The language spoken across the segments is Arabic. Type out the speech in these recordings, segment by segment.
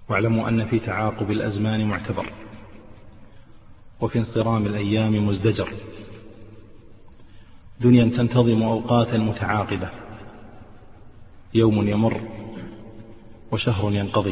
واعلموا أن في تعاقب الأزمان معتبر، وفي انصرام الأيام مزدجر. دنيا تنتظم أوقاتا متعاقبة، يوم يمر وشهر ينقضي.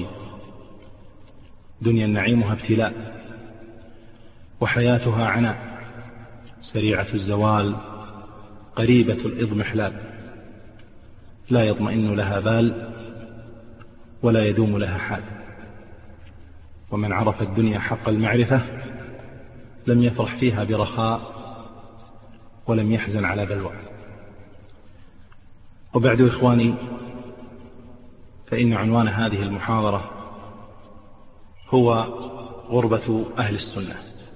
دنيا نعيمها ابتلاء، وحياتها عناء، سريعة الزوال قريبة الإضمحلال، لا يطمئن لها بال ولا يدوم لها حال. ومن عرف الدنيا حق المعرفة لم يفرح فيها برخاء ولم يحزن على بلوى. وبعد إخواني، فإن عنوان هذه المحاضرة هو غربة أهل السنة.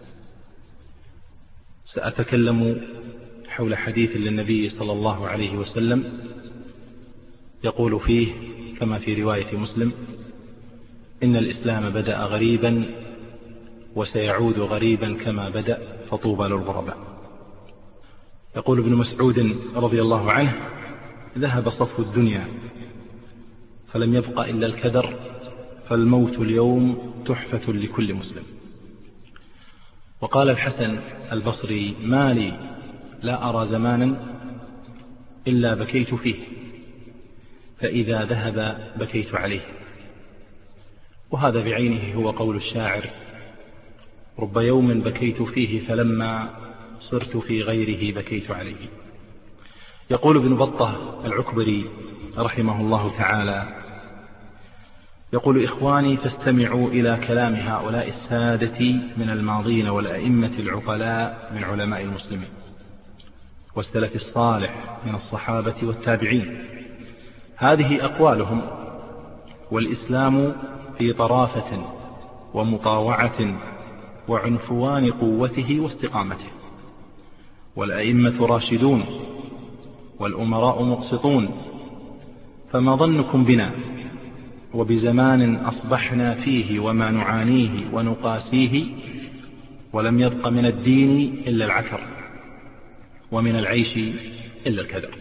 سأتكلم حول حديث للنبي صلى الله عليه وسلم يقول فيه كما في رواية مسلم: إن الإسلام بدأ غريبا وسيعود غريبا كما بدأ فطوبى للغرباء. يقول ابن مسعود رضي الله عنه: ذهب صفو الدنيا فلم يبق إلا الكدر، فالموت اليوم تحفة لكل مسلم. وقال الحسن البصري: ما لي لا أرى زمانا إلا بكيت فيه، فإذا ذهب بكيت عليه. وهذا بعينه هو قول الشاعر: رب يوم بكيت فيه فلما صرت في غيره بكيت عليه. يقول ابن بطة العكبري رحمه الله تعالى: يقول: إخواني، فاستمعوا إلى كلام هؤلاء السادة من الماضين والأئمة العقلاء من علماء المسلمين، والسلف الصالح من الصحابة والتابعين. هذه أقوالهم، والإسلام في طرافة ومطاوعة وعنفوان قوته واستقامته، والأئمة راشدون والأمراء مقسطون. فما ظنكم بنا وبزمان أصبحنا فيه وما نعانيه ونقاسيه، ولم يبق من الدين إلا العكر، ومن العيش إلا الكدر.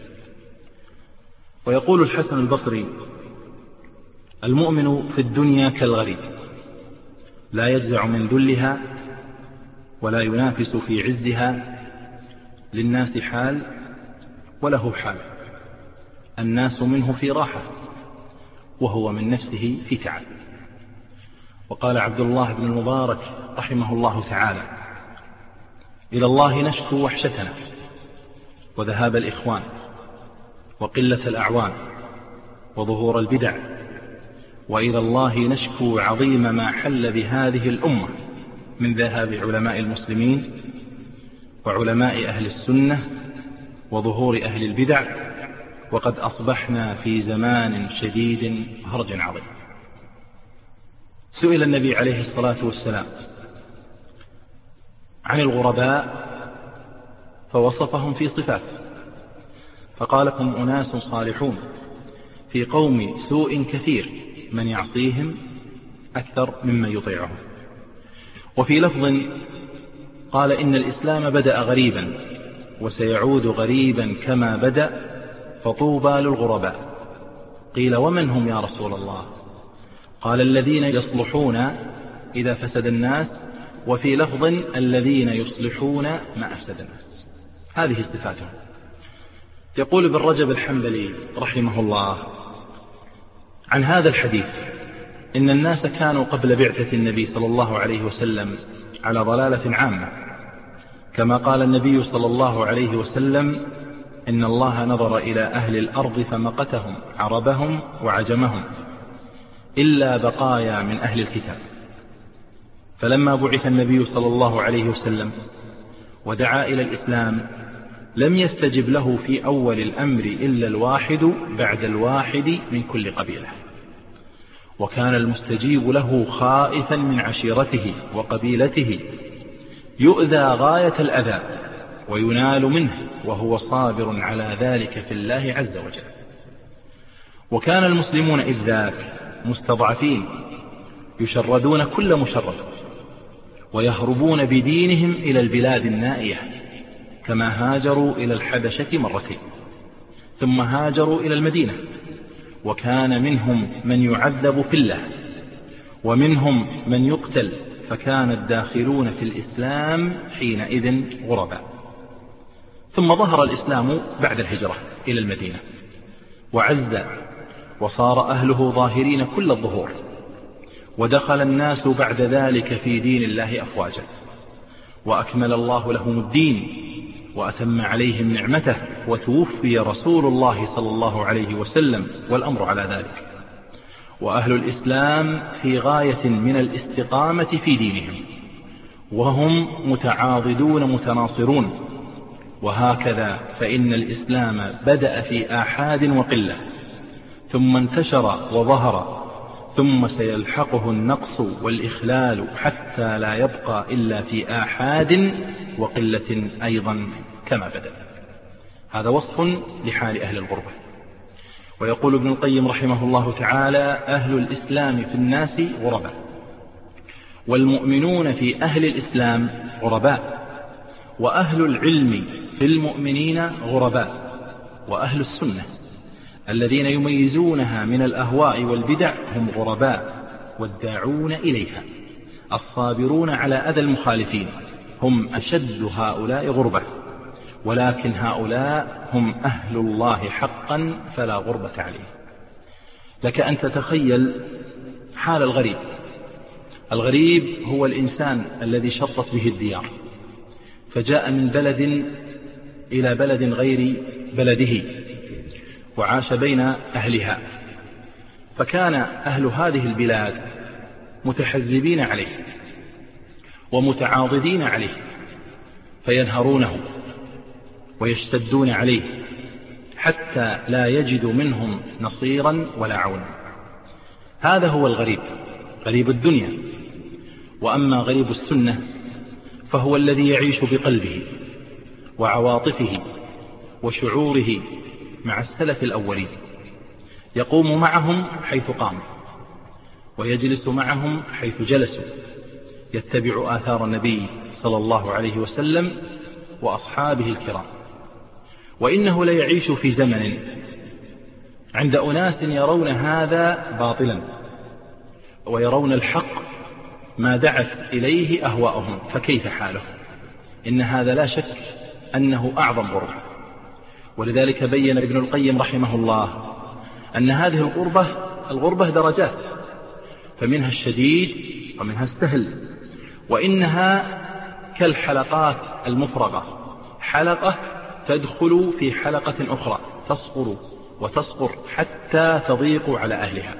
ويقول الحسن البصري: المؤمن في الدنيا كالغريب، لا يجزع من ذلها ولا ينافس في عزها، للناس حال وله حال، الناس منه في راحة وهو من نفسه في تعب. وقال عبد الله بن المبارك رحمه الله تعالى: إلى الله نشكو وحشتنا وذهاب الإخوان وقلة الأعوان وظهور البدع، وإلى الله نشكو عظيم ما حل بهذه الأمة من ذهاب علماء المسلمين وعلماء أهل السنة وظهور أهل البدع، وقد أصبحنا في زمان شديد هرج عظيم. سئل النبي عليه الصلاة والسلام عن الغرباء فوصفهم في صفات، فقال: هم أناس صالحون في قوم سوء كثير، من يعصيهم أكثر ممن يطيعهم. وفي لفظ قال: إن الإسلام بدأ غريبا وسيعود غريبا كما بدأ فطوبى للغرباء. قيل: ومن هم يا رسول الله؟ قال: الذين يصلحون إذا فسد الناس، وفي لفظ: الذين يصلحون ما أفسد الناس. هذه صفاتهم. يقول ابن رجب الحنبلي رحمه الله عن هذا الحديث: إن الناس كانوا قبل بعثة النبي صلى الله عليه وسلم على ضلالة عامة، كما قال النبي صلى الله عليه وسلم: إن الله نظر إلى أهل الأرض فمقتهم عربهم وعجمهم إلا بقايا من أهل الكتاب. فلما بعث النبي صلى الله عليه وسلم ودعا إلى الإسلام لم يستجب له في أول الأمر إلا الواحد بعد الواحد من كل قبيلة، وكان المستجيب له خائفا من عشيرته وقبيلته، يؤذى غاية الأذى وينال منه، وهو صابر على ذلك في الله عز وجل. وكان المسلمون إذ ذاك مستضعفين، يشردون كل مشرد، ويهربون بدينهم إلى البلاد النائية، كما هاجروا إلى الحبشة مرتين، ثم هاجروا إلى المدينة. وكان منهم من يعذب في الله، ومنهم من يقتل، فكان الداخلون في الإسلام حينئذ غرباء. ثم ظهر الإسلام بعد الهجرة إلى المدينة وعز، وصار أهله ظاهرين كل الظهور، ودخل الناس بعد ذلك في دين الله أفواجا، وأكمل الله لهم الدين وأتم عليهم نعمته، وتوفي رسول الله صلى الله عليه وسلم والأمر على ذلك. وأهل الإسلام في غاية من الاستقامة في دينهم، وهم متعاضدون متناصرون. وهكذا فإن الإسلام بدأ في آحاد وقلة، ثم انتشر وظهر، ثم سيلحقه النقص والإخلال حتى لا يبقى إلا في آحاد وقلة أيضا كما بدأ. هذا وصف لحال أهل الغربة. ويقول ابن القيم رحمه الله تعالى: أهل الإسلام في الناس غرباء، والمؤمنون في أهل الإسلام غرباء، وأهل العلم في المؤمنين غرباء، وأهل السنة الذين يميزونها من الأهواء والبدع هم غرباء، والداعون إليها الصابرون على أذى المخالفين هم أشد هؤلاء غربة، ولكن هؤلاء هم أهل الله حقا فلا غربة عليه. لك أن تتخيل حال الغريب. الغريب هو الإنسان الذي شطت به الديار، فجاء من بلد إلى بلد غير بلده، وعاش بين أهلها، فكان أهل هذه البلاد متحزبين عليه ومتعاضدين عليه، فينهرونه ويشتدون عليه حتى لا يجد منهم نصيرا ولا عونا. هذا هو الغريب، غريب الدنيا. وأما غريب السنة فهو الذي يعيش بقلبه وعواطفه وشعوره مع السلف الأولين، يقوم معهم حيث قاموا، ويجلس معهم حيث جلسوا، يتبع آثار النبي صلى الله عليه وسلم وأصحابه الكرام. وإنه ليعيش في زمن عند أناس يرون هذا باطلا، ويرون الحق ما دعت إليه أهواؤهم، فكيف حاله؟ إن هذا لا شك أنه أعظم غربة. ولذلك بين ابن القيم رحمه الله أن هذه الغربة درجات، فمنها الشديد ومنها السهل، وإنها كالحلقات المفرغة، حلقة تدخل في حلقة أخرى، تصغر وتصغر حتى تضيق على أهلها.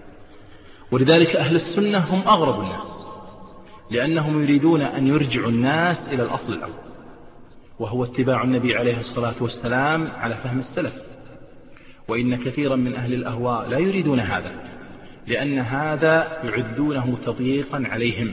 ولذلك أهل السنة هم أغرب الناس، لأنهم يريدون أن يرجعوا الناس إلى الأصل الأول، وهو اتباع النبي عليه الصلاة والسلام على فهم السلف. وإن كثيرا من أهل الأهواء لا يريدون هذا، لأن هذا يعدونه تضييقا عليهم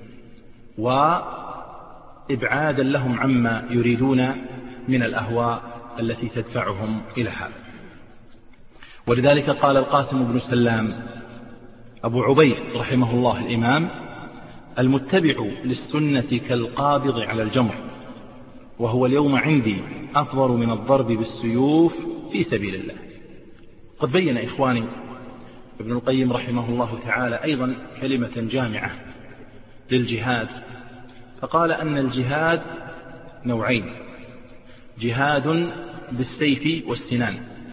وإبعادا لهم عما يريدون من الأهواء التي تدفعهم إلى هذا. ولذلك قال القاسم بن سلام أبو عبيد رحمه الله الإمام: المتبع للسنة كالقابض على الجمر، وهو اليوم عندي أفضل من الضرب بالسيوف في سبيل الله. قد بين إخواني ابن القيم رحمه الله تعالى أيضا كلمة جامعة للجهاد، فقال أن الجهاد نوعين: جهاد بالسيف والسنان،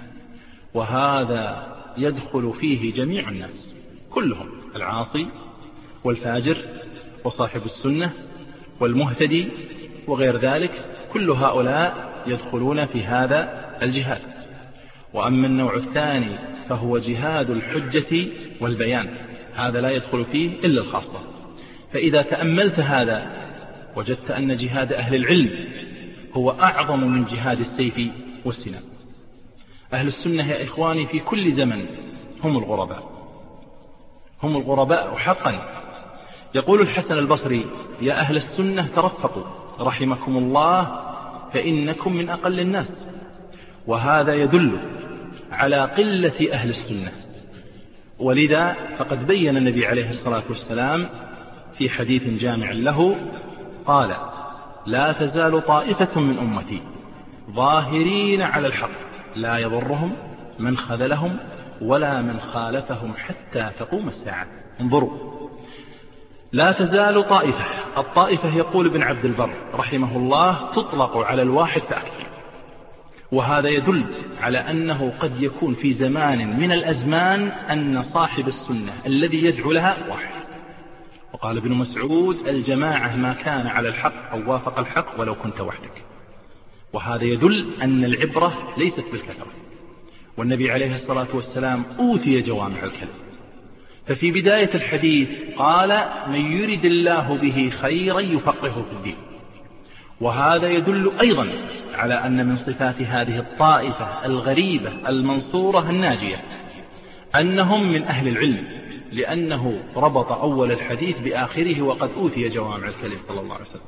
وهذا يدخل فيه جميع الناس كلهم، العاصي والفاجر وصاحب السنة والمهتدي وغير ذلك، كل هؤلاء يدخلون في هذا الجهاد. وأما النوع الثاني فهو جهاد الحجة والبيان، هذا لا يدخل فيه إلا الخاصة. فإذا تأملت هذا وجدت أن جهاد أهل العلم هو أعظم من جهاد السيف والسنان. أهل السنة يا إخواني في كل زمن هم الغرباء، هم الغرباء حقا. يقول الحسن البصري: يا أهل السنة ترفقوا رحمكم الله فإنكم من أقل الناس. وهذا يدل على قلة أهل السنة. ولذا فقد بين النبي عليه الصلاة والسلام في حديث جامع له قال: لا تزال طائفة من أمتي ظاهرين على الحق لا يضرهم من خذلهم ولا من خالفهم حتى تقوم الساعة. انظروا، لا تزال طائفة. الطائفة يقول ابن عبد البر رحمه الله تطلق على الواحد فأكثر، وهذا يدل على أنه قد يكون في زمان من الأزمان أن صاحب السنة الذي يدعو لها واحد. وقال ابن مسعود: الجماعة ما كان على الحق أو وافق الحق ولو كنت وحدك. وهذا يدل أن العبرة ليست بالكثرة، والنبي عليه الصلاة والسلام أوتي جوامع الكلم. ففي بداية الحديث قال: من يرد الله به خيرا يفقهه في الدين. وهذا يدل أيضا على أن من صفات هذه الطائفة الغريبة المنصورة الناجية أنهم من أهل العلم، لأنه ربط أول الحديث بآخره: وقد أوتي جوامع الكلم صلى الله عليه وسلم.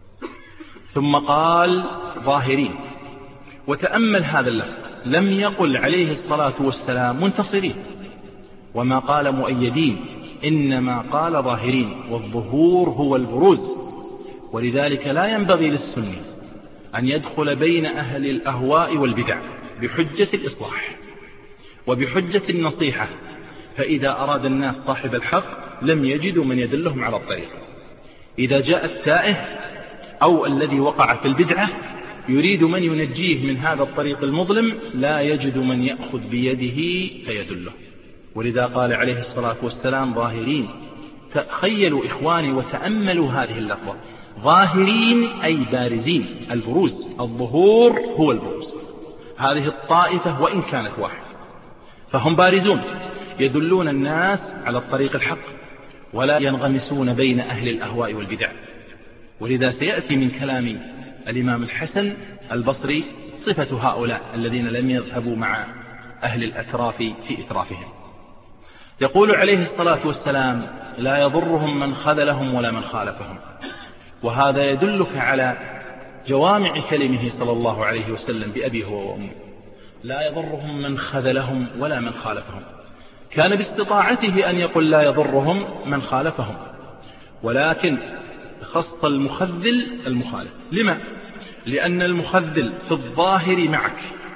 ثم قال: ظاهرين. وتأمل هذا اللفظ، لم يقل عليه الصلاة والسلام منتصرين وما قال مؤيدين، إنما قال ظاهرين، والظهور هو البروز. ولذلك لا ينبغي للسني أن يدخل بين أهل الأهواء والبدع بحجة الإصلاح وبحجة النصيحة، فإذا أراد الناس صاحب الحق لم يجدوا من يدلهم على الطريق. إذا جاء التائه أو الذي وقع في البدعة يريد من ينجيه من هذا الطريق المظلم، لا يجد من يأخذ بيده فيدله. ولذا قال عليه الصلاة والسلام: ظاهرين. تخيلوا إخواني وتأملوا هذه اللفظة: ظاهرين أي بارزين، البروز، الظهور هو البروز. هذه الطائفة وإن كانت واحد فهم بارزون، يدلون الناس على الطريق الحق ولا ينغمسون بين أهل الأهواء والبدع. ولذا سيأتي من كلام الإمام الحسن البصري صفة هؤلاء الذين لم يذهبوا مع أهل الأتراف في إترافهم. يقول عليه الصلاة والسلام: لا يضرهم من خذلهم ولا من خالفهم. وهذا يدلك على جوامع كلمه صلى الله عليه وسلم بأبيه هو وأمه. لا يضرهم من خذلهم ولا من خالفهم. كان باستطاعته أن يقول لا يضرهم من خالفهم، ولكن خص المخذل المخالف. لما؟ لأن المخذل في الظاهر معك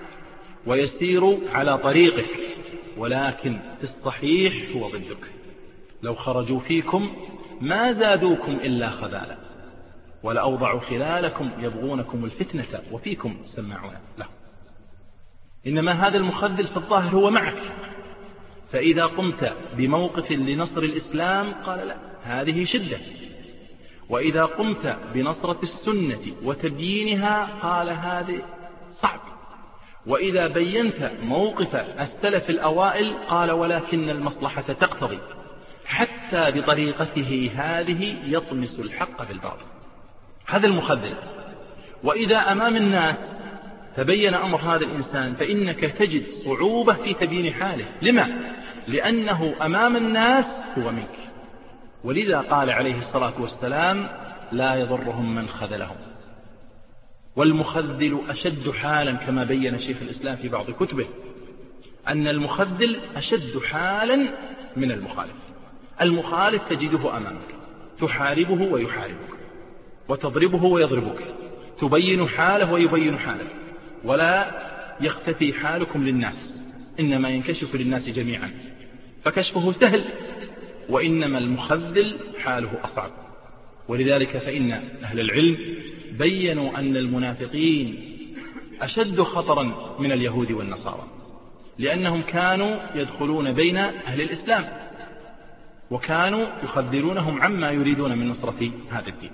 ويسير على طريقك، ولكن في الصحيح هو ضدك. لو خرجوا فيكم ما زادوكم إلا خذالا ولأوضعوا خلالكم يبغونكم الفتنة وفيكم سماعون له. إنما هذا المخذل في الظاهر هو معك، فإذا قمت بموقف لنصر الإسلام قال لا، هذه شدة. وإذا قمت بنصرة السنة وتبيينها قال هذه صعب. وإذا بينت موقف السلف الأوائل قال ولكن المصلحة تقتضي، حتى بطريقته هذه يطمس الحق بالباطل. هذا المخذل. وإذا أمام الناس تبين أمر هذا الإنسان فإنك تجد صعوبة في تبيين حاله. لما؟ لأنه أمام الناس هو منك. ولذا قال عليه الصلاة والسلام: لا يضرهم من خذلهم. والمخذل أشد حالا، كما بين شيخ الإسلام في بعض كتبه أن المخذل أشد حالا من المخالف. المخالف تجده أمامك تحاربه ويحاربك، وتضربه ويضربك، تبين حاله ويبين حالك، ولا يختفي حالكم للناس، إنما ينكشف للناس جميعا، فكشفه سهل، وإنما المخذل حاله أصعب. ولذلك فإن أهل العلم بيّنوا أن المنافقين أشد خطرا من اليهود والنصارى، لأنهم كانوا يدخلون بين أهل الإسلام وكانوا يخذلونهم عما يريدون من نصرة هذا الدين.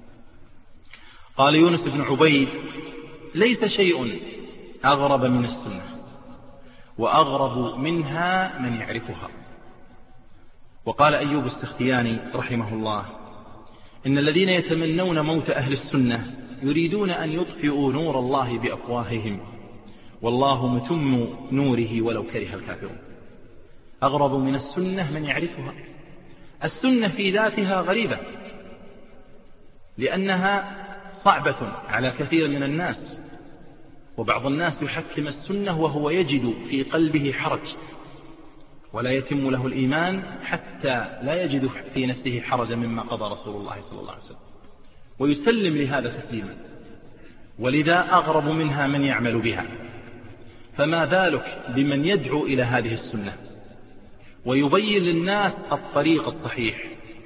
قال يونس بن عبيد: ليس شيء أغرب من السنة، وأغرب منها من يعرفها. وقال أيوب السختياني رحمه الله: إن الذين يتمنون موت أهل السنة يريدون أن يطفئوا نور الله بأفواههم، والله متم نوره ولو كره الكافرون. أغرب من السنة من يعرفها. السنة في ذاتها غريبة، لأنها صعبة على كثير من الناس، وبعض الناس يحكم السنة وهو يجد في قلبه حرج، ولا يتم له الإيمان حتى لا يجد في نفسه حرجا مما قضى رسول الله صلى الله عليه وسلم، ويسلم لهذا تسليما. ولذا أغرب منها من يعمل بها. فما بالك بمن يدعو إلى هذه السنة ويبين للناس الطريق الصحيح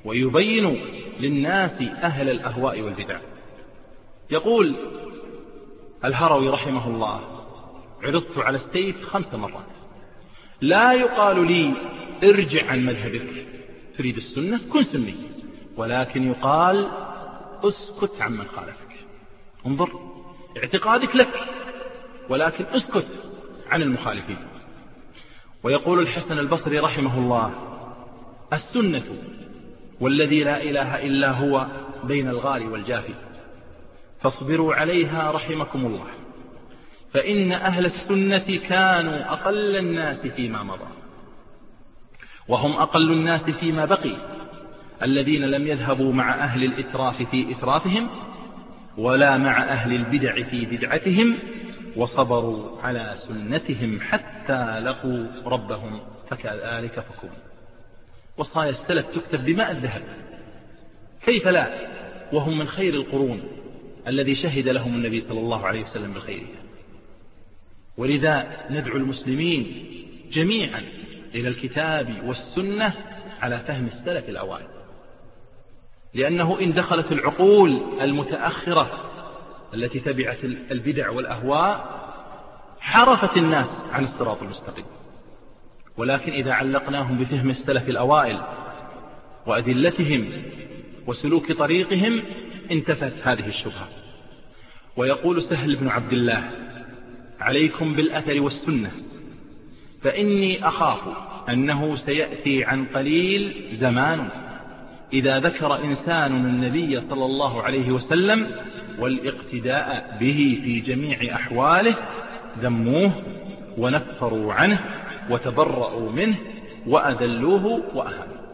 ويبين للناس أهل الأهواء والبدع. يقول الهروي رحمه الله: عرضت على السيف 5 مرات، لا يقال لي ارجع عن مذهبك، تريد السنة كن سني، ولكن يقال اسكت عمن خالفك. انظر، اعتقادك لك، ولكن اسكت عن المخالفين. ويقول الحسن البصري رحمه الله: السنة والذي لا إله إلا هو بين الغالي والجافي، فاصبروا عليها رحمكم الله، فإن أهل السنة كانوا أقل الناس فيما مضى، وهم أقل الناس فيما بقي، الذين لم يذهبوا مع أهل الإتراف في إترافهم، ولا مع أهل البدع في بدعتهم، وصبروا على سنتهم حتى لقوا ربهم، فكذلك فكونوا. وصايا السلف تكتب بماء الذهب، كيف لا، وهم من خير القرون الذي شهد لهم النبي صلى الله عليه وسلم بالخيرية. ولذا ندعو المسلمين جميعا إلى الكتاب والسنة على فهم السلف الأوائل، لأنه إن دخلت العقول المتأخرة التي تبعت البدع والأهواء حرفت الناس عن الصراط المستقيم. ولكن إذا علقناهم بفهم السلف الأوائل وأدلتهم وسلوك طريقهم انتفت هذه الشبهة. ويقول سهل بن عبد الله: عليكم بالأثر والسنة، فإني أخاف أنه سيأتي عن قليل زمان إذا ذكر إنسان النبي صلى الله عليه وسلم والاقتداء به في جميع أحواله ذموه ونفروا عنه وتبرؤوا منه وأذلوه وأهانوه.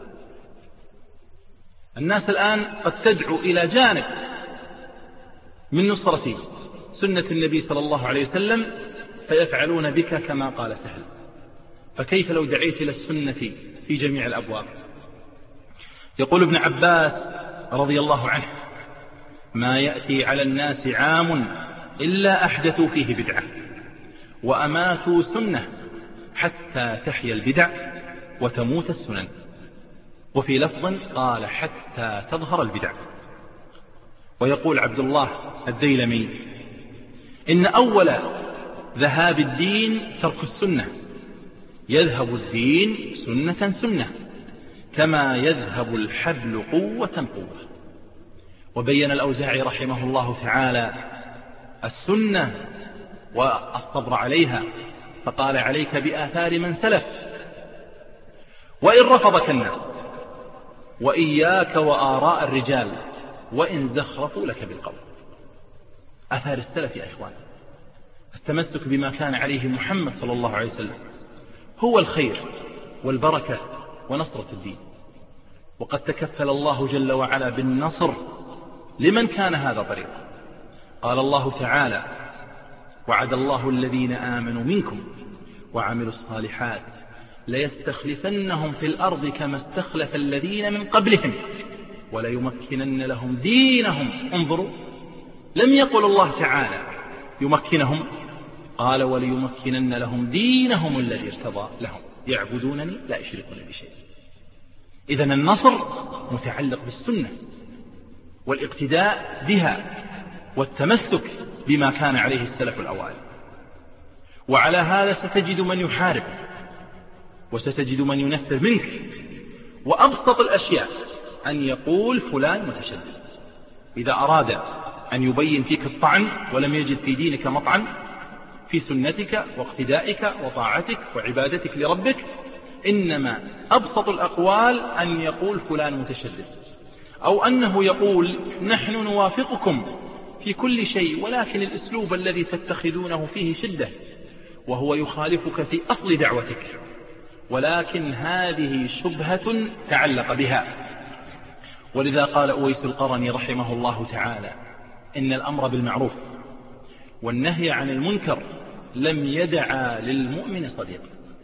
الناس الآن قد تدعو إلى جانب من نصرة سنة النبي صلى الله عليه وسلم فيفعلون بك كما قال سهل، فكيف لو دعيت إلى السنة في جميع الأبواب؟ يقول ابن عباس رضي الله عنه: ما يأتي على الناس عام إلا أحدثوا فيه بدعة وأماتوا سنة حتى تحيا البدع وتموت السنن. وفي لفظ قال: حتى تظهر البدع. ويقول عبد الله الديلمي: إن أول ذهاب الدين ترك السنة، يذهب الدين سنة سنة كما يذهب الحبل قوة قوة. وبين الأوزاعي رحمه الله تعالى السنة والصبر عليها، فقال: عليك بآثار من سلف وإن رفضك الناس، وإياك وآراء الرجال وإن زخرفوا لك بالقول. آثار السلف يا إخوان، التمسك بما كان عليه محمد صلى الله عليه وسلم هو الخير والبركة ونصرة الدين. وقد تكفل الله جل وعلا بالنصر لمن كان هذا طريقا. قال الله تعالى: وعد الله الذين آمنوا منكم وعملوا الصالحات ليستخلفنهم في الأرض كما استخلف الذين من قبلهم وليمكنن لهم دينهم. انظروا، لم يقل الله تعالى يمكنهم، قال: وليمكنن لهم دينهم الذي ارتضى لهم يعبدونني لا يشركون بي شيئا. إذن النصر متعلق بالسنة والاقتداء بها والتمسك بما كان عليه السلف الأوائل. وعلى هذا ستجد من يحارب وستجد من ينفر منك. وأبسط الأشياء أن يقول فلان متشدد. إذا أراد أن يبين فيك الطعن ولم يجد في دينك مطعن، في سنتك واقتدائك وطاعتك وعبادتك لربك، إنما أبسط الأقوال أن يقول فلان متشدد، أو أنه يقول نحن نوافقكم في كل شيء ولكن الأسلوب الذي تتخذونه فيه شدة، وهو يخالفك في أصل دعوتك، ولكن هذه شبهة تعلق بها. ولذا قال أويس القرني رحمه الله تعالى: إن الأمر بالمعروف والنهي عن المنكر لم يدع للمؤمن صديق.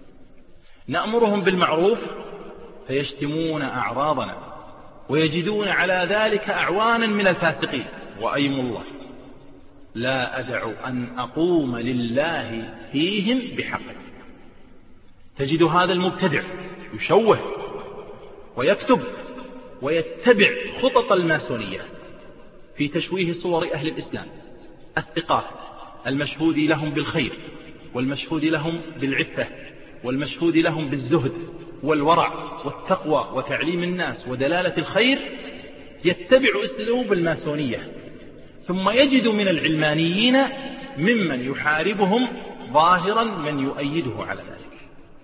نأمرهم بالمعروف فيشتمون أعراضنا ويجدون على ذلك أعوانا من الفاسقين، وأيم الله لا أدع أن أقوم لله فيهم بحقه. تجد هذا المبتدع يشوه ويكتب ويتبع خطط الماسونية في تشويه صور أهل الإسلام الثقات المشهود لهم بالخير والمشهود لهم بالعفة والمشهود لهم بالزهد والورع والتقوى وتعليم الناس ودلالة الخير، يتبع أسلوب الماسونية، ثم يجد من العلمانيين ممن يحاربهم ظاهرا من يؤيده على ذلك.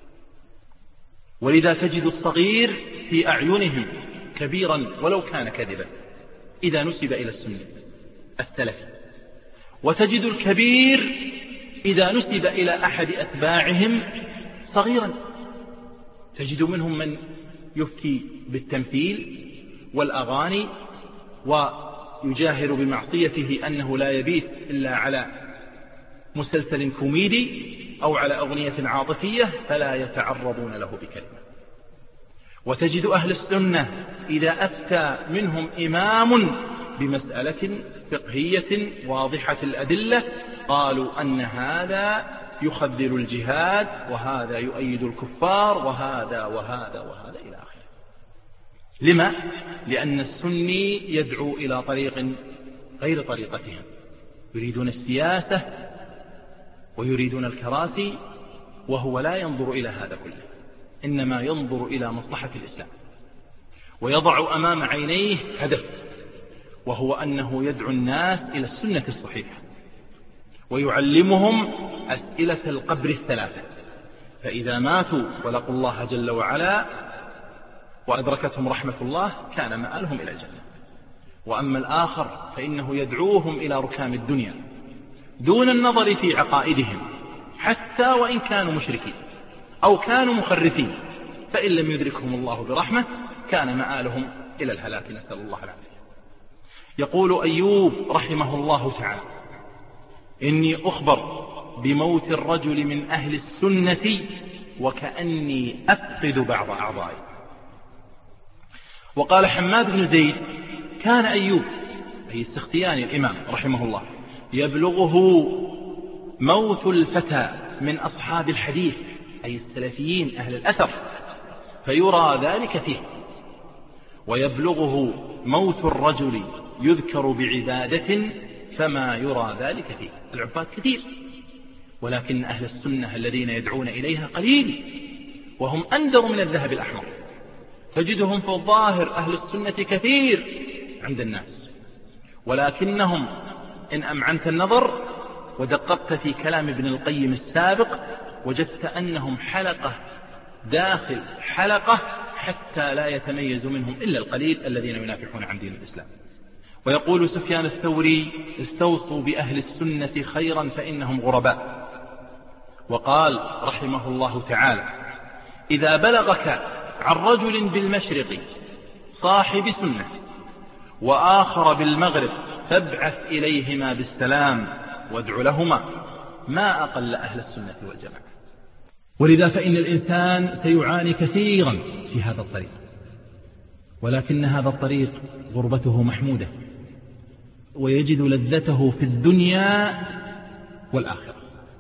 ولذا تجد الصغير في أعينهم كبيرا ولو كان كذبا إذا نسب إلى السنة السلفي، وتجد الكبير إذا نسب إلى أحد أتباعهم صغيرا. تجد منهم من يفتي بالتمثيل والأغاني ويجاهر بمعصيته أنه لا يبيت إلا على مسلسل كوميدي أو على أغنية عاطفية فلا يتعرضون له بكلمة. وتجد أهل السنة إذا أفتى منهم إمام بمسألة فقهية واضحة الأدلة قالوا أن هذا يخذل الجهاد وهذا يؤيد الكفار وهذا وهذا وهذا إلى آخره. لما؟ لأن السني يدعو إلى طريق غير طريقتهم، يريدون السياسة ويريدون الكراسي، وهو لا ينظر إلى هذا كله، إنما ينظر إلى مصلحة الإسلام ويضع أمام عينيه هدف، وهو أنه يدعو الناس إلى السنة الصحيحة ويعلمهم أسئلة القبر الثلاثة، فإذا ماتوا ولقوا الله جل وعلا وأدركتهم رحمة الله كان مآلهم إلى الجنة. وأما الآخر فإنه يدعوهم إلى ركام الدنيا دون النظر في عقائدهم حتى وإن كانوا مشركين أو كانوا مخرفين، فإن لم يدركهم الله برحمة كان مآلهم إلى الهلاك، نسأل الله العافية. يقول أيوب رحمه الله تعالى: إني أخبر بموت الرجل من أهل السنة وكأني أفقد بعض أعضائي. وقال حماد بن زيد: كان أيوب أي السختياني الإمام رحمه الله يبلغه موت الفتى من أصحاب الحديث أي السلفيين أهل الأثر فيرى ذلك فيه، ويبلغه موت الرجل يذكر بعبادة فما يرى ذلك فيه. العباد كثير، ولكن أهل السنة الذين يدعون إليها قليل، وهم أندر من الذهب الأحمر. تجدهم في الظاهر أهل السنة كثير عند الناس، ولكنهم إن أمعنت النظر ودققت في كلام ابن القيم السابق وجدت أنهم حلقة داخل حلقة حتى لا يتميز منهم إلا القليل الذين ينافحون عن دين الإسلام. ويقول سفيان الثوري: استوصوا بأهل السنة خيرا فإنهم غرباء. وقال رحمه الله تعالى: إذا بلغك عن رجل بالمشرق صاحب سنة وآخر بالمغرب فابعث إليهما بالسلام وادع لهما، ما أقل أهل السنة والجماعة. ولذا فإن الإنسان سيعاني كثيرا في هذا الطريق، ولكن هذا الطريق غربته محمودة، ويجد لذته في الدنيا والآخرة.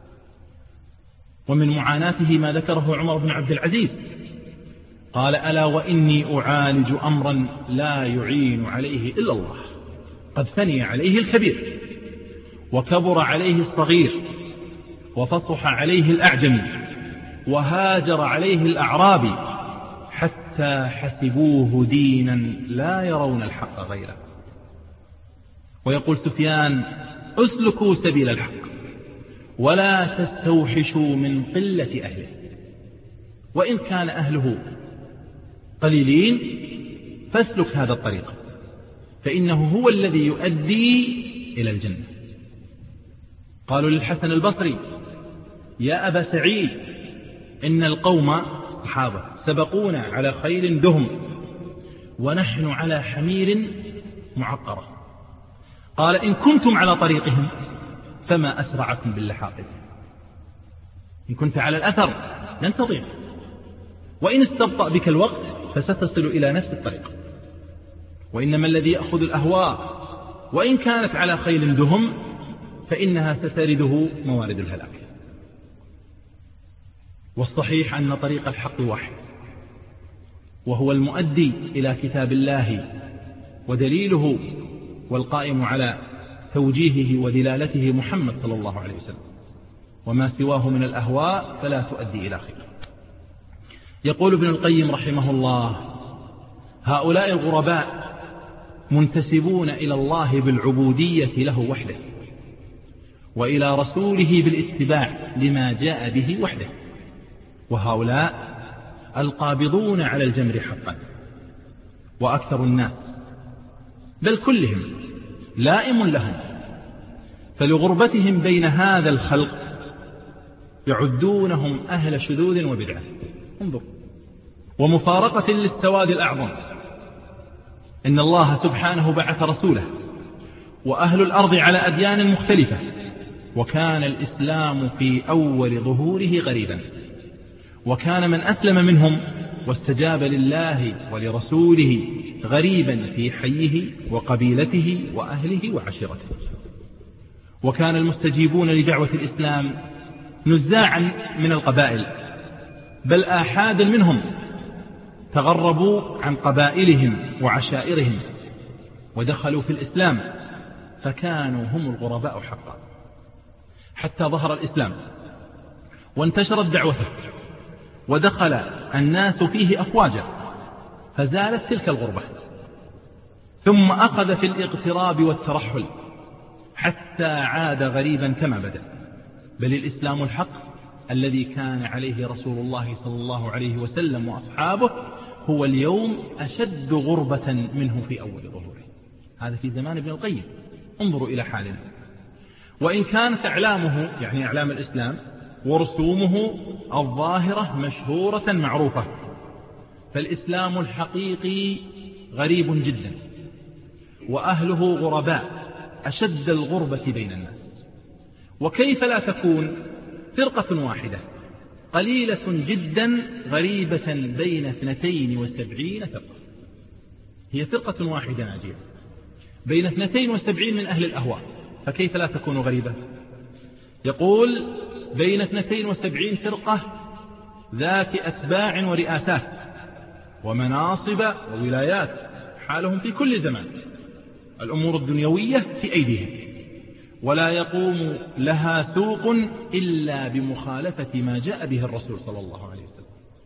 ومن معاناته ما ذكره عمر بن عبد العزيز، قال: ألا وإني أعالج أمرا لا يعين عليه إلا الله، قد ثني عليه الكبير وكبر عليه الصغير وفصح عليه الأعجمي وهاجر عليه الأعرابي حتى حسبوه دينا لا يرون الحق غيره. ويقول سفيان: اسلكوا سبيل الحق ولا تستوحشوا من قلة أهله، وإن كان أهله قليلين فاسلك هذا الطريق فإنه هو الذي يؤدي إلى الجنة. قالوا للحسن البصري: يا أبا سعيد، إن القوم صحابة سبقونا على خيل دهم ونحن على حمير معقرة. قال: إن كنتم على طريقهم فما أسرعكم باللحاق، إن كنت على الأثر لن تضيع، وإن استبطأ بك الوقت فستصل إلى نفس الطريق. وإنما الذي يأخذ الأهواء وإن كانت على خيل دهم فإنها سترده موارد الهلاك. والصحيح أن طريق الحق واحد، وهو المؤدي إلى كتاب الله ودليله والقائم على توجيهه ودلالته محمد صلى الله عليه وسلم، وما سواه من الأهواء فلا تؤدي إلى خير. يقول ابن القيم رحمه الله: هؤلاء الغرباء منتسبون إلى الله بالعبودية له وحده، وإلى رسوله بالاتباع لما جاء به وحده، وهؤلاء القابضون على الجمر حقا. وأكثر الناس بل كلهم لائم لهم، فلغربتهم بين هذا الخلق يعدونهم أهل شذوذ وبدعة. انظر، ومفارقة للسواد الأعظم. إن الله سبحانه بعث رسوله، وأهل الأرض على أديان مختلفة، وكان الإسلام في أول ظهوره غريبا، وكان من أسلم منهم واستجاب لله ولرسوله غريبا في حيه وقبيلته وأهله وعشيرته. وكان المستجيبون لدعوة الإسلام نزاعا من القبائل، بل آحادا منهم تغربوا عن قبائلهم وعشائرهم ودخلوا في الإسلام، فكانوا هم الغرباء حقا، حتى ظهر الإسلام وانتشرت دعوته ودخل الناس فيه أفواجا، فزالت تلك الغربة، ثم أخذ في الاغتراب والترحل حتى عاد غريبا كما بدأ. بل الإسلام الحق الذي كان عليه رسول الله صلى الله عليه وسلم وأصحابه هو اليوم أشد غربة منه في أول ظهوره. هذا في زمان ابن القيم. انظروا إلى حالنا. وإن كانت أعلامه، يعني أعلام الإسلام ورسومه الظاهرة مشهورة معروفة، فالإسلام الحقيقي غريب جدا، وأهله غرباء أشد الغربة بين الناس. وكيف لا تكون فرقة واحدة قليلة جدا غريبة بين 72 فرقة؟ هي فرقة واحدة ناجية بين 72 من أهل الأهواء، فكيف لا تكون غريبة؟ يقول: بين 72 فرقة ذات أتباع ورئاسات ومناصب وولايات، حالهم في كل زمان، الأمور الدنيوية في أيديهم، ولا يقوم لها سوق إلا بمخالفة ما جاء به الرسول صلى الله عليه وسلم،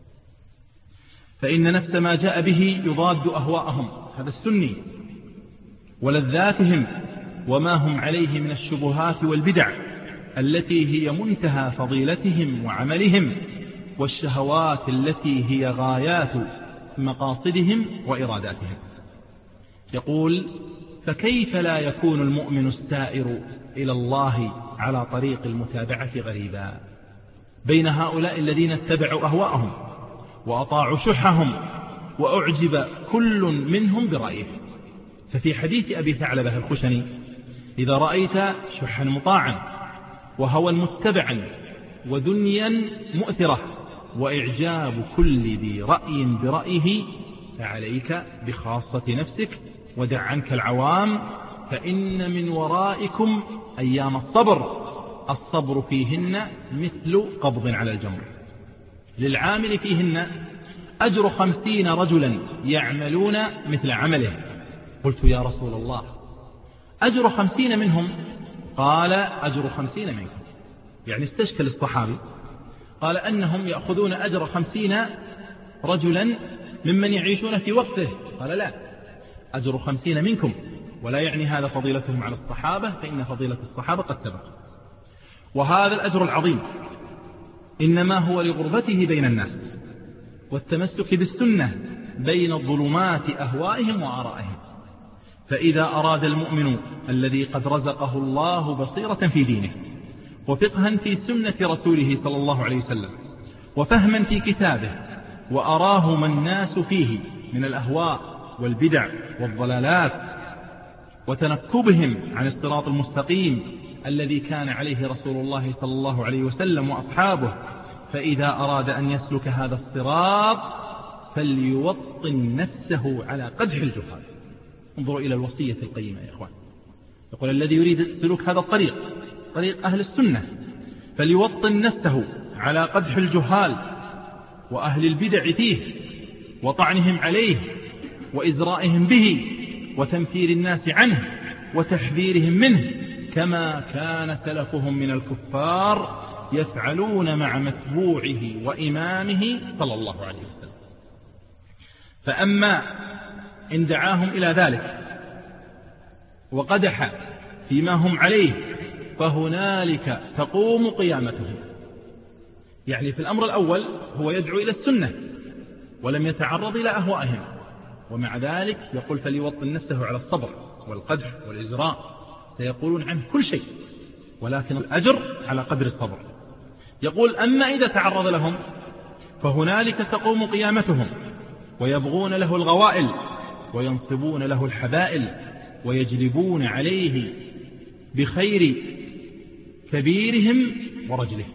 فإن نفس ما جاء به يضاد أهواءهم، هذا السني، ولذاتهم وما هم عليه من الشبهات والبدع التي هي منتهى فضيلتهم وعملهم، والشهوات التي هي غايات مقاصدهم وإراداتهم. يقول: فكيف لا يكون المؤمن السائر إلى الله على طريق المتابعة غريبا بين هؤلاء الذين اتبعوا أهواءهم وأطاعوا شحهم وأعجب كل منهم برأيه؟ ففي حديث أبي ثعلبة الخشني: إذا رأيت شحا مطاعا وهوى متبعا ودنيا مؤثرة وإعجاب كل ذي رأي برأيه فعليك بخاصة نفسك ودع عنك العوام، فإن من ورائكم أيام الصبر فيهن مثل قبض على الجمر، للعامل فيهن أجر 50 رجلا يعملون مثل عمله. قلت: يا رسول الله، أجر 50 منهم؟ قال: أجر 50 منكم. يعني استشكل الصحابي، قال: أنهم يأخذون أجر 50 رجلا ممن يعيشون في وقته. قال: لا، أجر 50 منكم، ولا يعني هذا فضيلتهم على الصحابة، فإن فضيلة الصحابة قد سبق. وهذا الأجر العظيم إنما هو لغربته بين الناس والتمسك بالسنة بين الظلمات أهوائهم وآرائهم. فإذا أراد المؤمن الذي قد رزقه الله بصيرة في دينه وفقها في سنة رسوله صلى الله عليه وسلم وفهما في كتابه، وأراه ما الناس فيه من الأهواء والبدع والضلالات وتنكبهم عن الصراط المستقيم الذي كان عليه رسول الله صلى الله عليه وسلم وأصحابه، فإذا أراد أن يسلك هذا الصراط فليوطن نفسه على قدح الجهال. انظروا إلى الوصية القيمة يا إخوان. يقول: الذي يريد سلوك هذا الطريق، طريق أهل السنة، فليوطن نفسه على قدح الجهال وأهل البدع فيه، وطعنهم عليه وإزرائهم به وتمثيل الناس عنه وتحذيرهم منه، كما كان سلفهم من الكفار يفعلون مع متبوعه وإمامه صلى الله عليه وسلم. فأما إن دعاهم إلى ذلك وقدح فيما هم عليه فهنالك تقوم قيامتهم. يعني في الأمر الأول هو يدعو إلى السنة ولم يتعرض إلى أهوائهم، ومع ذلك يقول فليوطن نفسه على الصبر والقدح والإزراء، سيقولون عنه كل شيء ولكن الأجر على قدر الصبر. يقول أما إذا تعرض لهم فهنالك تقوم قيامتهم ويبغون له الغوائل وينصبون له الحبائل ويجلبون عليه بخير كبيرهم ورجله،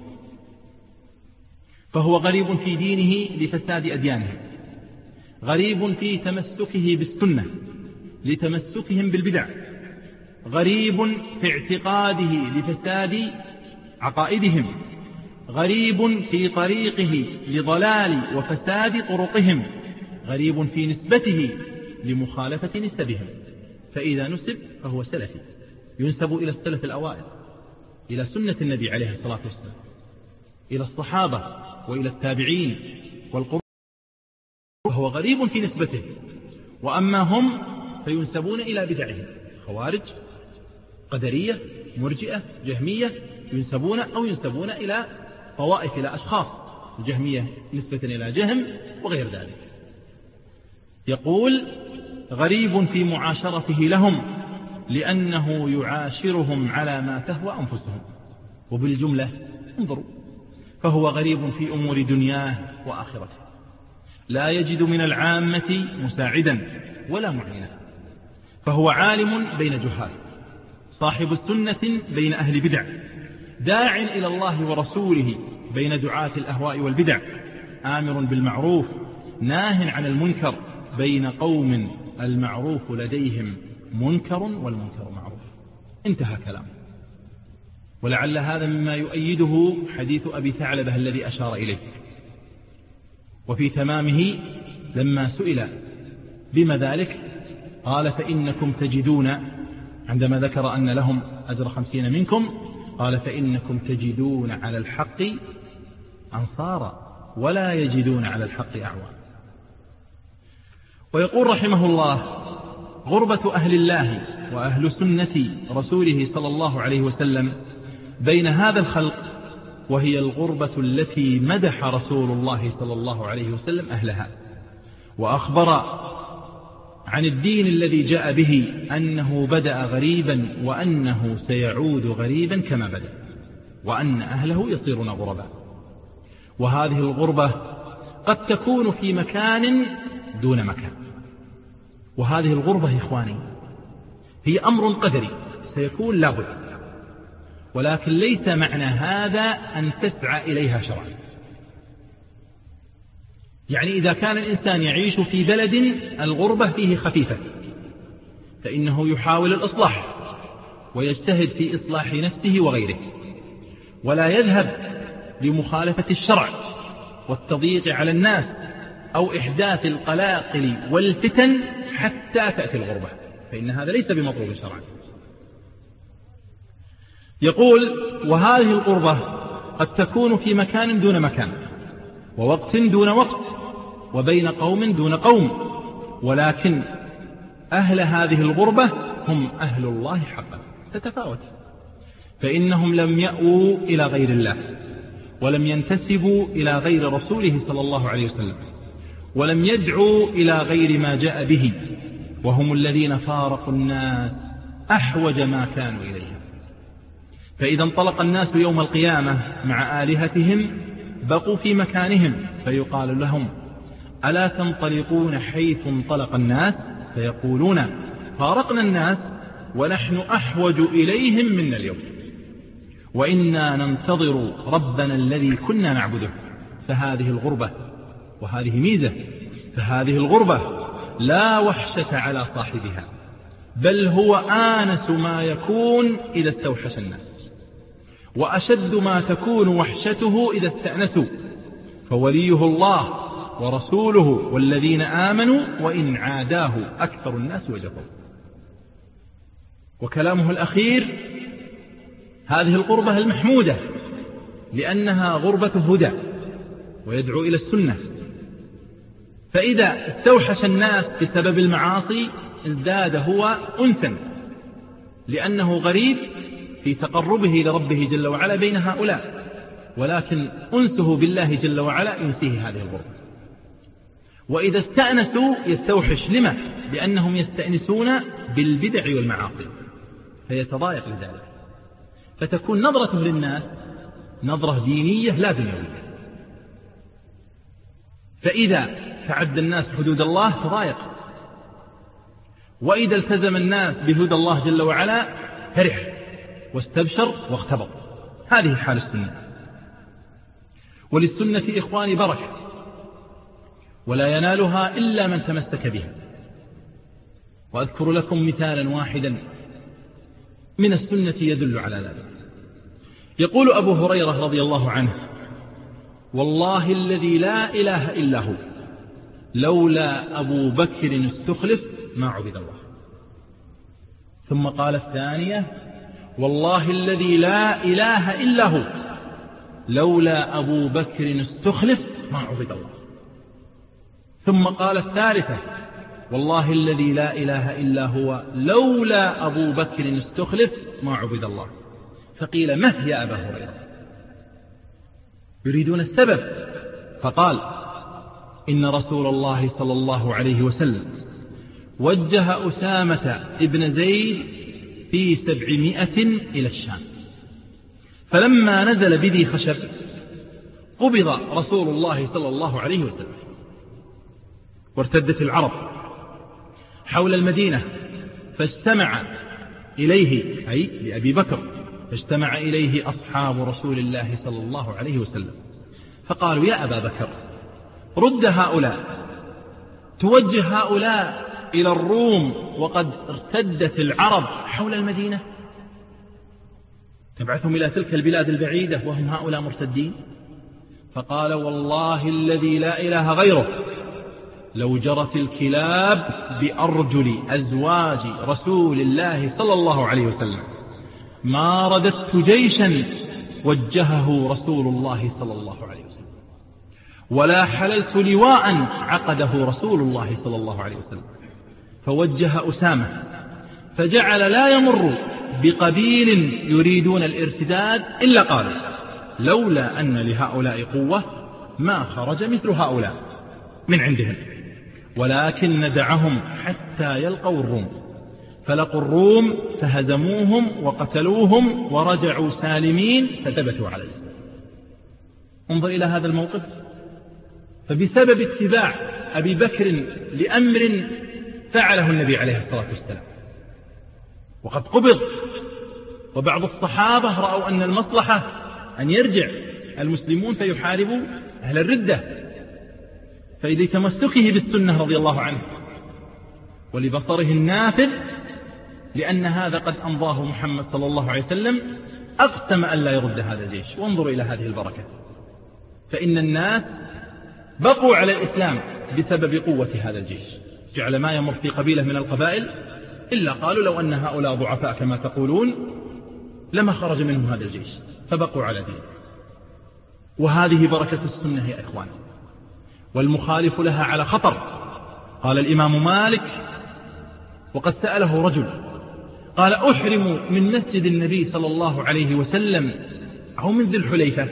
فهو غريب في دينه لفساد أديانهم، غريب في تمسكه بالسنة لتمسكهم بالبدع، غريب في اعتقاده لفساد عقائدهم، غريب في طريقه لضلال وفساد طرقهم، غريب في نسبته لمخالفة نسبهم. فإذا نسب فهو سلفي ينسب إلى السلف الأوائل، إلى سنة النبي عليه الصلاة والسلام، إلى الصحابة وإلى التابعين والقرون، وهو غريب في نسبته. وأما هم فينسبون إلى بدعهم، خوارج، قدرية، مرجئة، جهمية، ينسبون إلى طوائف، إلى أشخاص، الجهمية نسبة إلى جهم وغير ذلك. يقول غريب في معاشرته لهم لأنه يعاشرهم على ما تهوى أنفسهم. وبالجملة انظروا، فهو غريب في أمور دنياه وآخرته، لا يجد من العامة مساعدا ولا معينا، فهو عالم بين جهال، صاحب السنة بين أهل بدع، داع إلى الله ورسوله بين دعاة الأهواء والبدع، آمر بالمعروف ناه عن المنكر بين قوم المعروف لديهم منكر والمنكر معروف. انتهى كلام. ولعل هذا مما يؤيده حديث أبي ثعلبة الذي أشار إليه. وفي تمامه لما سئل بما ذلك قال فإنكم تجدون، عندما ذكر أن لهم أجر 50 منكم، قال فإنكم تجدون على الحق أنصارا ولا يجدون على الحق أعوان. ويقول رحمه الله غربة أهل الله وأهل سنة رسوله صلى الله عليه وسلم بين هذا الخلق، وهي الغربة التي مدح رسول الله صلى الله عليه وسلم أهلها، وأخبر عن الدين الذي جاء به أنه بدأ غريبا وأنه سيعود غريبا كما بدأ، وأن أهله يصيرون غربا. وهذه الغربة قد تكون في مكان دون مكان، وهذه الغربة إخواني هي أمر قدري سيكون لابد، ولكن ليس معنى هذا أن تسعى إليها شرعا. يعني إذا كان الإنسان يعيش في بلد الغربة فيه خفيفة فإنه يحاول الإصلاح ويجتهد في إصلاح نفسه وغيره، ولا يذهب لمخالفة الشرع والتضييق على الناس أو إحداث القلاقل والفتن حتى تأتي الغربة، فإن هذا ليس بمطلوب شرعا. يقول وهذه الغربة قد تكون في مكان دون مكان، ووقت دون وقت، وبين قوم دون قوم، ولكن أهل هذه الغربة هم أهل الله حقا، تتفاوت، فإنهم لم يأووا إلى غير الله، ولم ينتسبوا إلى غير رسوله صلى الله عليه وسلم، ولم يدعوا إلى غير ما جاء به، وهم الذين فارقوا الناس أحوج ما كانوا إليه. فإذا انطلق الناس يوم القيامة مع آلهتهم بقوا في مكانهم، فيقال لهم ألا تنطلقون حيث انطلق الناس؟ فيقولون فارقنا الناس ونحن أحوج إليهم منا اليوم، وإنا ننتظر ربنا الذي كنا نعبده. فهذه الغربة، وهذه ميزة، فهذه الغربة لا وحشة على صاحبها، بل هو آنس ما يكون إذا استوحش الناس، وأشد ما تكون وحشته إذا استأنسوا. فوليه الله ورسوله والذين آمنوا وإن عاداه أكثر الناس وجفوا. وكلامه الأخير هذه الغربة المحمودة لأنها غربة هدى ويدعو إلى السنة. فإذا استوحش الناس بسبب المعاصي ازداد هو أنسا لأنه غريب في تقربه لربه جل وعلا بين هؤلاء، ولكن أنسه بالله جل وعلا ينسيه هذه الغربة. وإذا استأنسوا يستوحش، لما؟ لأنهم يستأنسون بالبدع والمعاصي فيتضايق لذلك، فتكون نظرة للناس نظرة دينية لا دنيوية. فإذا تعدى الناس حدود الله تضايق، وإذا التزم الناس بهدى الله جل وعلا فرح واستبشر واختبط. هذه حال السنة. وللسنة إخواني بركة ولا ينالها إلا من تمسك بها. وأذكر لكم مثالا واحدا من السنة يدل على ذلك. يقول أبو هريرة رضي الله عنه: والله الذي لا إله إلا هو لولا أبو بكر استخلف ما عبد الله. ثم قال الثانية: والله الذي لا إله إلا هو لولا أبو بكر استخلف ما عبد الله. ثم قال الثالثة: والله الذي لا إله إلا هو لولا أبو بكر استخلف ما عبد الله. فقيل: ما هي أبا هريرة؟ يريدون السبب. فقال: إن رسول الله صلى الله عليه وسلم وجه أسامة ابن زيد في 700 إلى الشام، فلما نزل بذي خشب قبض رسول الله صلى الله عليه وسلم، وارتدت العرب حول المدينة، فاجتمع إليه أي لأبي بكر، فاجتمع إليه أصحاب رسول الله صلى الله عليه وسلم فقالوا: يا أبا بكر رد هؤلاء، توجه هؤلاء إلى الروم وقد ارتدت العرب حول المدينة، تبعثهم إلى تلك البلاد البعيدة وهم هؤلاء مرتدين. فقال: والله الذي لا إله غيره لو جرت الكلاب بأرجل أزواج رسول الله صلى الله عليه وسلم ما رددت جيشا وجهه رسول الله صلى الله عليه وسلم، ولا حللت لواء عقده رسول الله صلى الله عليه وسلم. فوجه أسامة فجعل لا يمر بقبيل يريدون الارتداد إلا قالوا: لولا أن لهؤلاء قوة ما خرج مثل هؤلاء من عندهم، ولكن ندعهم حتى يلقوا الروم. فلقوا الروم فهزموهم وقتلوهم ورجعوا سالمين فثبتوا على الإسلام. انظر إلى هذا الموقف. فبسبب اتباع أبي بكر لأمر فعله النبي عليه الصلاة والسلام وقد قبض، وبعض الصحابة رأوا أن المصلحة أن يرجع المسلمون فيحاربوا أهل الردة، فلتمسكه بالسنة رضي الله عنه ولبصره النافذ، لأن هذا قد أمضاه محمد صلى الله عليه وسلم، أقسم أن لا يرد هذا الجيش. وانظروا إلى هذه البركة. فإن الناس بقوا على الإسلام بسبب قوة هذا الجيش، جعل ما يمر في قبيلة من القبائل إلا قالوا: لو أن هؤلاء ضعفاء كما تقولون لما خرج منهم هذا الجيش، فبقوا على دين. وهذه بركة السنة يا إخوان، والمخالف لها على خطر. قال الإمام مالك وقد سأله رجل قال: أحرم من مسجد النبي صلى الله عليه وسلم أو من ذي الحليفة؟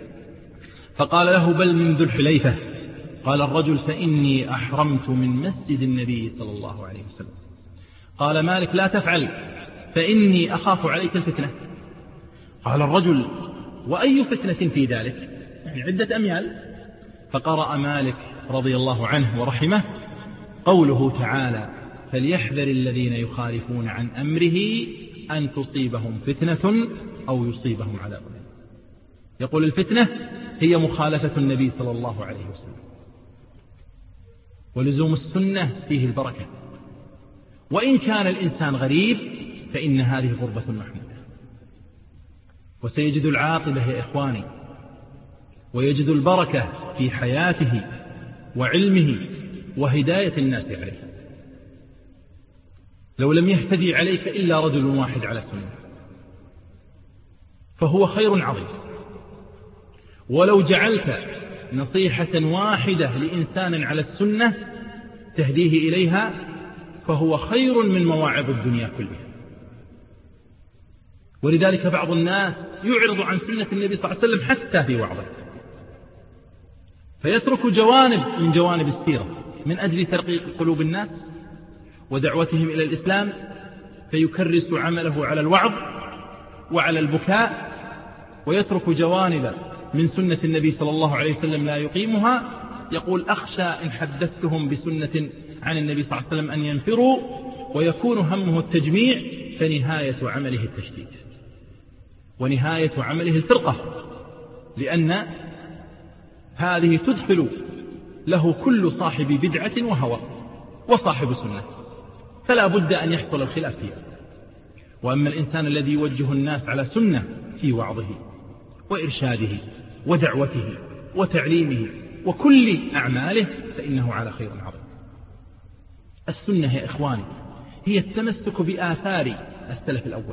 فقال له: بل من ذي الحليفة. قال الرجل: فإني أحرمت من مسجد النبي صلى الله عليه وسلم. قال مالك: لا تفعل فإني أخاف عليك الفتنة. قال الرجل: وأي فتنة في ذلك؟ يعني عدة أميال. فقرأ مالك رضي الله عنه ورحمه قوله تعالى: فليحذر الذين يخالفون عن أمره أن تصيبهم فتنة أو يصيبهم عذاب. يقول الفتنة هي مخالفة النبي صلى الله عليه وسلم. ولزوم السنة فيه البركة، وإن كان الإنسان غريب فإن هذه غربة محمودة، وسيجد العاقبة يا إخواني، ويجد البركة في حياته وعلمه وهداية الناس عليه. لو لم يهتدي عليك إلا رجل واحد على سنة فهو خير عظيم، ولو جعلت نصيحة واحدة لإنسان على السنة تهديه إليها فهو خير من مواعظ الدنيا كلها. ولذلك بعض الناس يعرض عن سنة النبي صلى الله عليه وسلم حتى في وعظه، فيترك جوانب من جوانب السيرة من أجل ترقيق قلوب الناس ودعوتهم إلى الإسلام، فيكرس عمله على الوعظ وعلى البكاء، ويترك جوانب من سنة النبي صلى الله عليه وسلم لا يقيمها. يقول أخشى إن حدثتهم بسنة عن النبي صلى الله عليه وسلم أن ينفروا ويكون همه التجميع، فنهاية عمله التشتيت ونهاية عمله الفرقة، لأن هذه تدخل له كل صاحب بدعة وهوى وصاحب سنة، فلا بد أن يحصل الخلاف فيها. وأما الإنسان الذي يوجه الناس على سنة في وعظه وإرشاده ودعوته وتعليمه وكل أعماله فإنه على خير عظيم. السنة يا إخواني هي التمسك بآثار السلف الأول،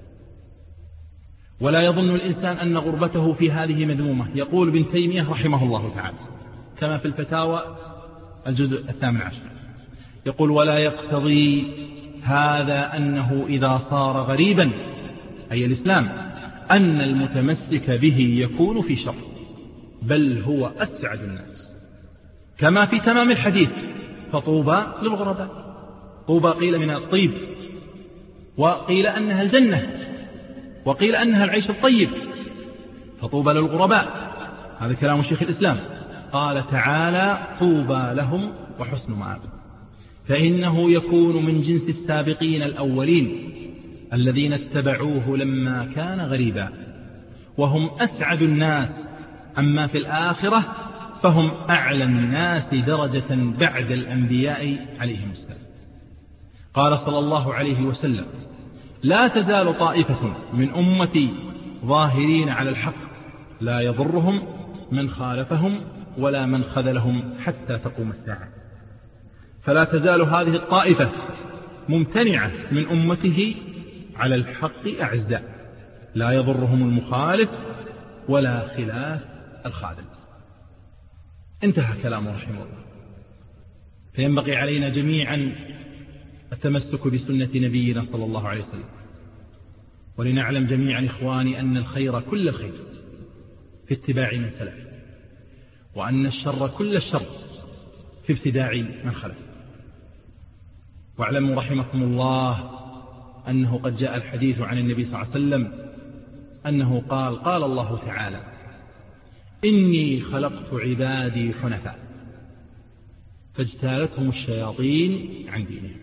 ولا يظن الإنسان أن غربته في هذه مذمومة. يقول ابن تيمية رحمه الله تعالى كما في الفتاوى الجزء 18، يقول ولا يقتضي هذا أنه إذا صار غريبا أي الإسلام أن المتمسك به يكون في شر، بل هو أسعد الناس، كما في تمام الحديث فطوبى للغرباء. طوبى قيل من الطيب، وقيل أنها الجنة، وقيل أنها العيش الطيب، فطوبى للغرباء. هذا كلام شيخ الإسلام. قال تعالى طوبى لهم وحسن مآب، فإنه يكون من جنس السابقين الأولين الذين اتبعوه لما كان غريبا، وهم أسعد الناس. أما في الآخرة فهم أعلى الناس درجة بعد الأنبياء عليهم السلام. قال صلى الله عليه وسلم لا تزال طائفة من أمتي ظاهرين على الحق لا يضرهم من خالفهم ولا من خذلهم حتى تقوم الساعة. فلا تزال هذه الطائفة ممتنعة من أمته على الحق أعزاء لا يضرهم المخالف ولا خلاف الخاذل. انتهى كلامه رحمه الله. فينبغي علينا جميعا التمسك بسنة نبينا صلى الله عليه وسلم، ولنعلم جميعا إخواني أن الخير كل الخير في اتباع من سلف، وأن الشر كل الشر في ابتداع من خلف. واعلموا رحمكم الله أنه قد جاء الحديث عن النبي صلى الله عليه وسلم أنه قال الله تعالى إني خلقت عبادي حنفاء فاجتالتهم الشياطين عن دينهم.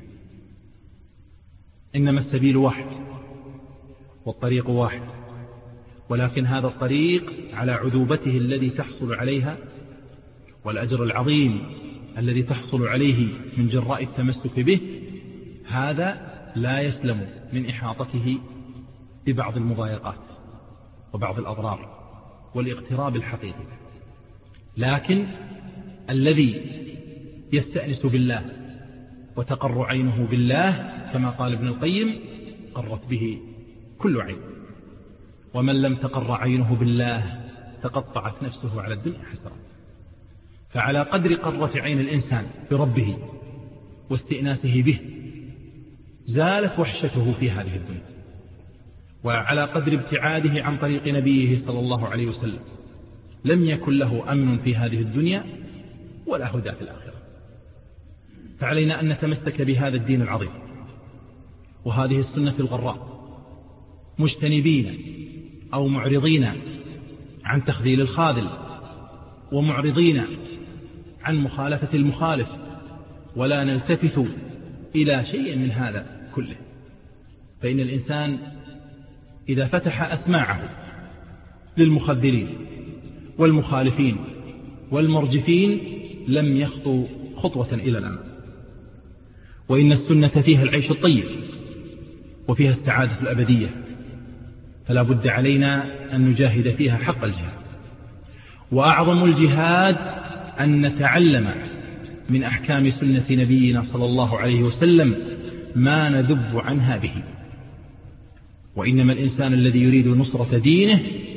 إنما السبيل واحد والطريق واحد، ولكن هذا الطريق على عذوبته الذي تحصل عليها والأجر العظيم الذي تحصل عليه من جراء التمسك به، هذا لا يسلم من إحاطته ببعض المضايقات وبعض الأضرار والاغتراب الحقيقي. لكن الذي يستأنس بالله وتقر عينه بالله كما قال ابن القيم قرت به كل عين، ومن لم تقر عينه بالله تقطعت نفسه على الدنيا حسرات. فعلى قدر قرة عين الإنسان بربه واستئناسه به زالت وحشته في هذه الدنيا، وعلى قدر ابتعاده عن طريق نبيه صلى الله عليه وسلم لم يكن له أمن في هذه الدنيا ولا هدى في الآخرة. فعلينا أن نتمسك بهذا الدين العظيم وهذه السنة الغراء، مجتنبين أو معرضين عن تخذيل الخاذل، ومعرضين عن مخالفة المخالف، ولا نلتفت إلى شيء من هذا كله. فإن الإنسان إذا فتح أسماعه للمخذلين والمخالفين والمرجفين لم يخطو خطوة إلى الأمام. وإن السنة فيها العيش الطيب وفيها السعادة الأبدية، فلا بد علينا أن نجاهد فيها حق الجهاد. وأعظم الجهاد أن نتعلم من أحكام سنة نبينا صلى الله عليه وسلم ما نذب عنها به. وإنما الإنسان الذي يريد نصرة دينه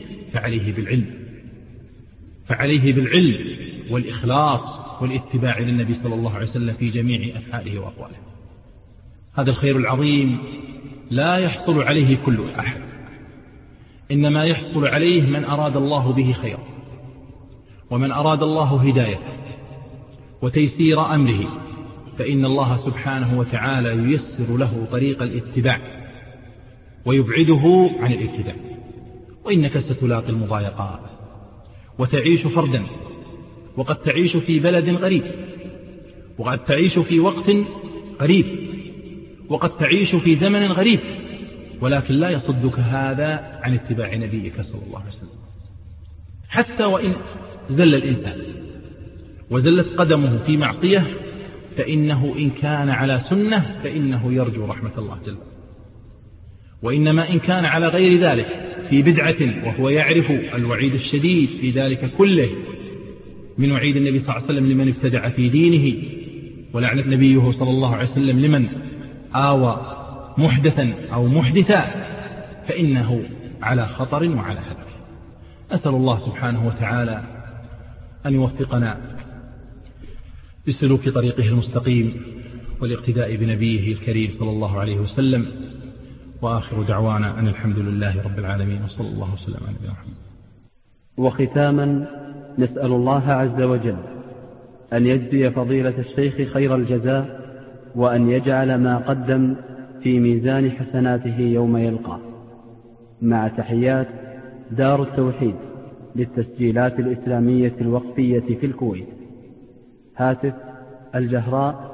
فعليه بالعلم والإخلاص والاتباع للنبي صلى الله عليه وسلم في جميع أفعاله وأقواله. هذا الخير العظيم لا يحصل عليه كل أحد، إنما يحصل عليه من أراد الله به خيرا، ومن أراد الله هداية وتيسير أمره، فإن الله سبحانه وتعالى ييسر له طريق الاتباع ويبعده عن الابتداع. وإنك ستلاقي المضايقات وتعيش فردا، وقد تعيش في بلد غريب، وقد تعيش في وقت غريب، وقد تعيش في زمن غريب، ولكن لا يصدك هذا عن اتباع نبيك صلى الله عليه وسلم. حتى وإن زل الإنسان وزلت قدمه في معصية، فإنه إن كان على سنة فإنه يرجو رحمة الله جل وعلا. وإنما إن كان على غير ذلك في بدعة وهو يعرف الوعيد الشديد في ذلك كله من وعيد النبي صلى الله عليه وسلم لمن ابتدع في دينه، ولعنة نبيه صلى الله عليه وسلم لمن آوى محدثا أو محدثا، فإنه على خطر وعلى هدف. أسأل الله سبحانه وتعالى أن يوفقنا بسلوك طريقه المستقيم والاقتداء بنبيه الكريم صلى الله عليه وسلم. وآخر دعوانا أن الحمد لله رب العالمين، وصلى الله وسلم على نبينا محمد. وختاما نسأل الله عز وجل أن يجزي فضيلة الشيخ خير الجزاء، وأن يجعل ما قدم في ميزان حسناته يوم يلقاه. مع تحيات دار التوحيد للتسجيلات الإسلامية الوقفية في الكويت. هاتف الجهراء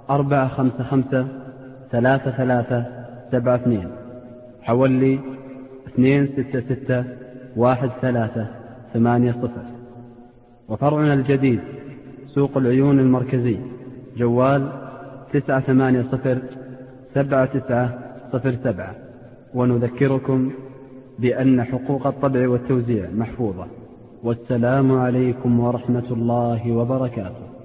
455-3372، حولي 266-1380. وفرعنا الجديد سوق العيون المركزي، جوال 980-7907. ونذكركم بأن حقوق الطبع والتوزيع محفوظة. والسلام عليكم ورحمة الله وبركاته.